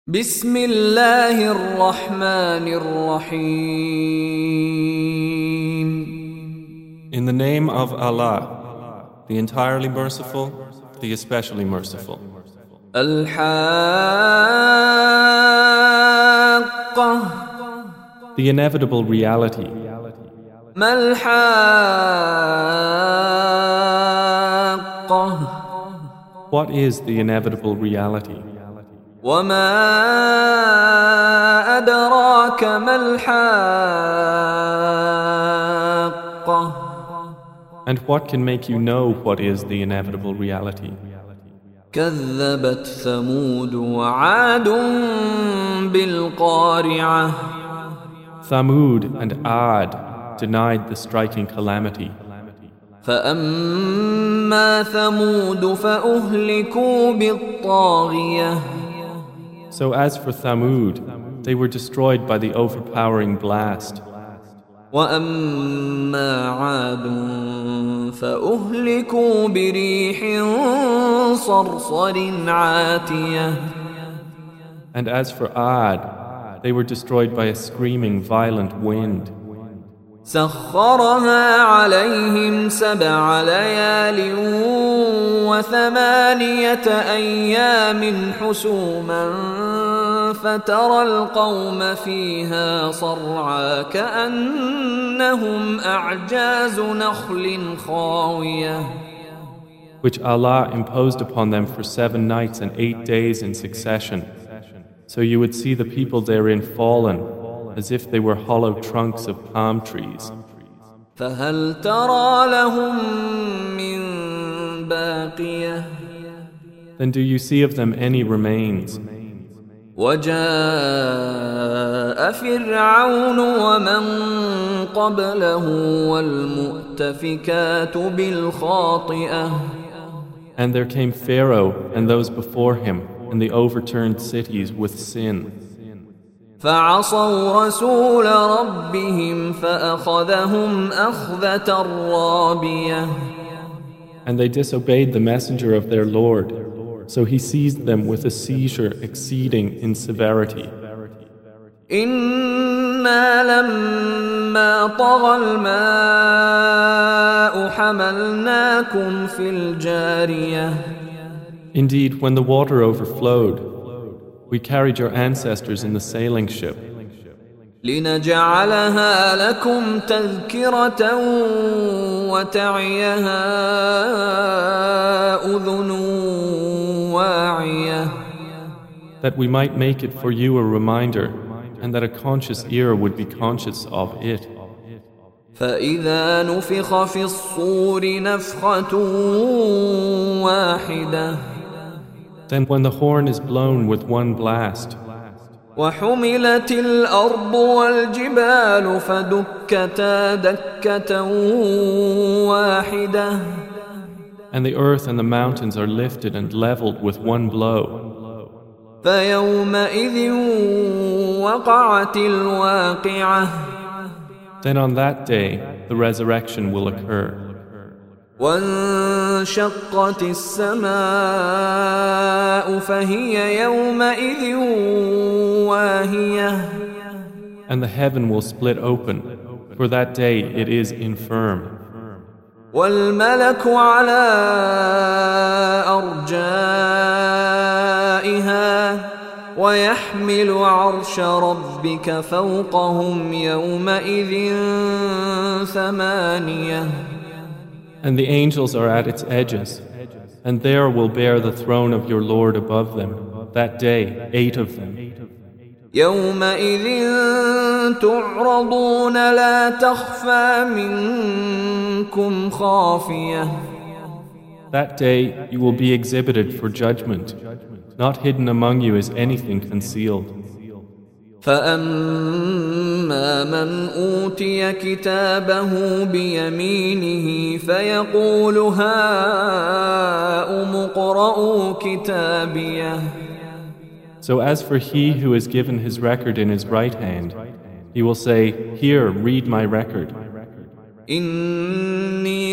بسم الله الرحمن الرحيم. In the name of Allah, the entirely merciful, the especially merciful. الحاقة. The inevitable reality. ما الحاقة. What is the inevitable reality? وما أدراك ما الحاقة. And what can make you know what is the inevitable reality? كذبت ثمود وعاد بالقارعة. Thamud and Ad denied the striking calamity. فأما ثمود فأهلكوا بالطاغية. So as for Thamud, they were destroyed by the overpowering blast. وأما عاد فأهلكوا بريح صرصر عاتية. And as for Ad, they were destroyed by a screaming violent wind. سخرها عليهم 7 ليال و8 أيام حسوما فترى القوم فيها صرعى كأنهم أعجاز نخل خاوية. Which Allah imposed upon them for 7 nights and 8 days in succession. So you would see the people therein fallen, as if they were hollow trunks of palm trees. فهل ترى لهم من باقية. Then do you see of them any remains? وجاء فرعون ومن قبله والمؤتفكات بالخاطئة. And there came Pharaoh and those before him and the overturned cities with sin. فعصوا رسول ربهم فأخذهم أخذة رابية. And they disobeyed the messenger of their Lord, so he seized them with a seizure exceeding in severity. إنا لما طغى الماء حملناكم في الجارية. Indeed, when the water overflowed, we carried your ancestors in the sailing ship. لنجعلها لكم تذكرة وتعيها أذن واعية. That we might make it for you a reminder, and that a conscious ear would be conscious of it. فإذا نفخ في الصور نفخة واحدة. Then when the horn is blown with one blast, وحملت الأرض والجبال فدكتا دكة واحدة. and the earth and the mountains are lifted and leveled with one blow, فيومئذ وقعت الواقعة. then on that day the resurrection will occur. وانشقت السماء فهي يومئذ واهية. And the heaven will split open. For that day it is infirm. والملك على أرجائها ويحمل عرش ربك فوقهم يومئذ 8. And the angels are at its edges, and there will bear the throne of your Lord above them. That day, 8 of them. يومئذ تعرضون لا تخفى منكم خافية. That day you will be exhibited for judgment. Not hidden among you is anything concealed. فأما من أوتي كتابه بيمينه فيقول هاؤم اقرءوا كتابيه. So as for he who is given his record in his right hand, he will say, Here, read my record. إني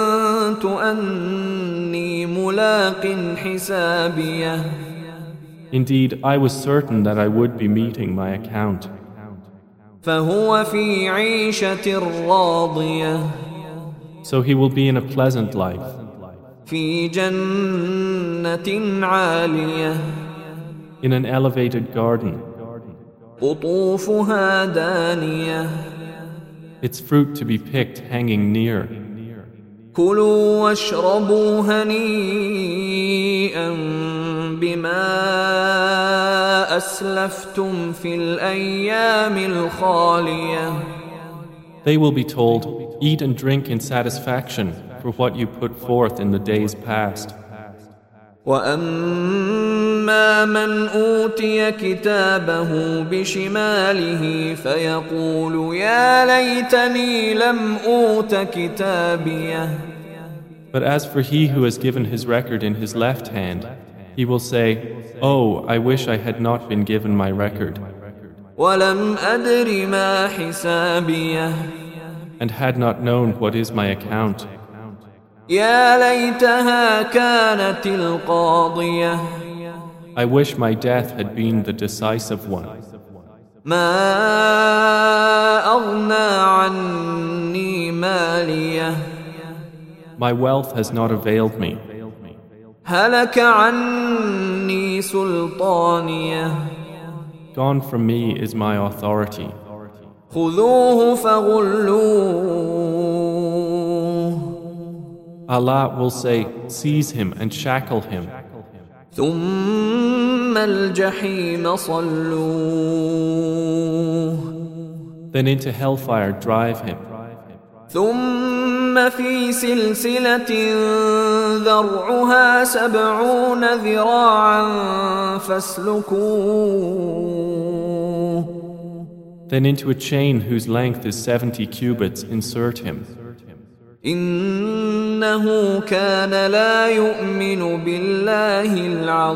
ظننت أني ملاق حسابيه. Indeed, I was certain that I would be meeting my account. فهو في عيشة راضية So he will be in a pleasant life, في جنة عالية in an elevated garden, قطوفها دانية its fruit to be picked hanging near. كلوا واشربوا هنيئا بما أسلفتم في الأيام الخالية. They will be told, eat and drink in satisfaction for what you put forth in the days past. وأما من أوتي كتابه بشماله فيقول يا ليتني لم أوت كتابيه. But as for he who has given his record in his left hand, he will say, Oh, I wish I had not been given my record, ولم أدر ما حسابيه. and had not known what is my account. يا ليتها كانت القاضية. I wish my death had been the decisive one. ما أغنى عني ماليه. My wealth has not availed me. هلك عني سلطانيه. Gone from me is my authority. خذوه فغلوه. Allah will say, seize him and shackle him. ثم الجحيم صلوه. Then into hellfire drive him. ثم في سلسلة ذرعها 70 ذراعا فاسلكوه. Then into a chain whose length is 70 cubits insert him. إنه كان لا يؤمن بالله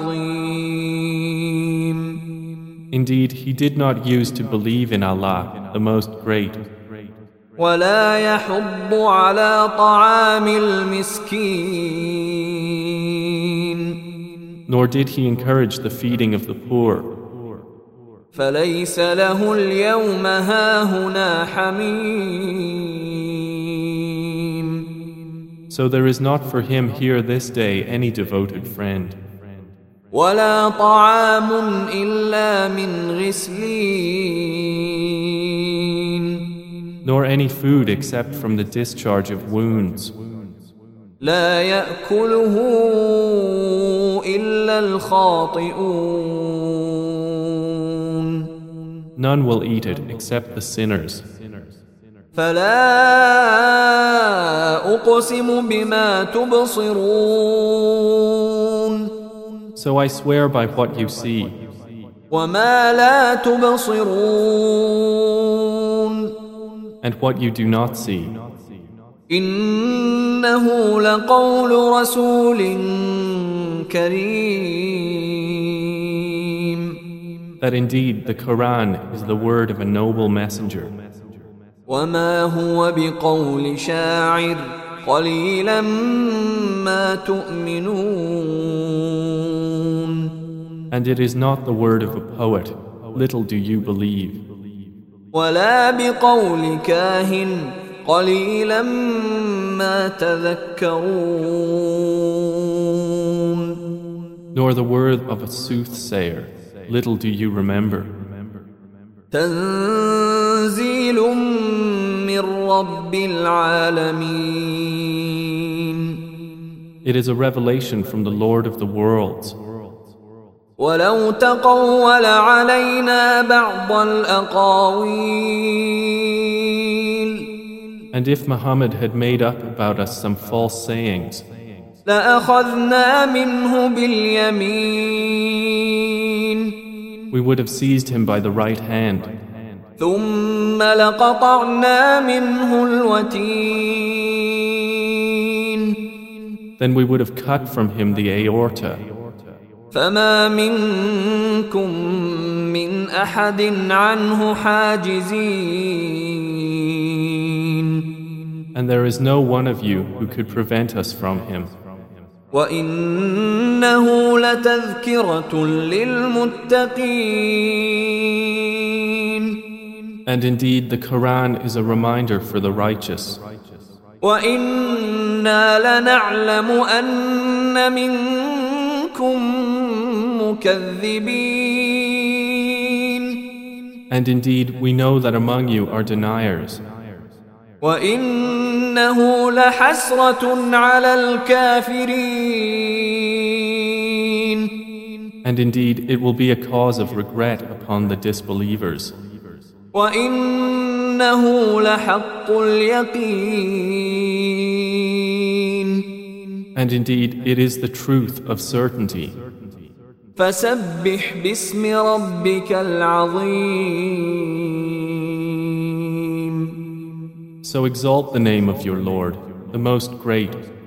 العظيم. Indeed, he did not use to believe in Allah, the Most Great. ولا يحض على طعام المسكين. Nor did he encourage the feeding of the poor. فليس له اليوم هاهنا حميم. So there is not for him here this day any devoted friend. ولا طعام إلا من غسلين. Nor any food except from the discharge of wounds. لا يأكله إلا الخاطئون. None will eat it except the sinners. فلا أقسم بما تبصرون. So I swear by what you see. وما لا تبصرون. And what you do not see. إنه لقول رسول كريم. That indeed the Quran is the word of a noble messenger. وما هو بقول شاعر قليلا ما تؤمنون. And it is not the word of a poet. Little do you believe. ولا بقول كاهن قليلا ما تذكرون. Nor the word of a soothsayer. Little do you remember. تنزيل من رب العالمين. It is a revelation from the Lord of the worlds. ولو تقول علينا بعض الأقاويل. And if Muhammad had made up about us some false sayings, لأخذنا منه باليمين. we would have seized him by the right hand. ثم لقطعنا منه الوتين. Then we would have cut from him the aorta. فما منكم من أحد عنه حاجزين. And there is no one of you who could prevent us from him. وإنه لتذكرة للمتقين. And indeed, the Quran is a reminder for the righteous. وَإِنَّا لَنَعْلَمُ أَنَّ مِنكُم مُكَذِّبِينَ. And indeed, we know that among you are deniers. وَإِنَّهُ لَحَسْرَةٌ عَلَى الْكَافِرِينَ. And indeed, it will be a cause of regret upon the disbelievers. وَإِنَّهُ لَحَقُّ الْيَقِينِ. And indeed, it is the truth of certainty. فَسَبِّحْ بِاسْمِ رَبِّكَ الْعَظِيمِ. So exalt the name of your Lord, the most great.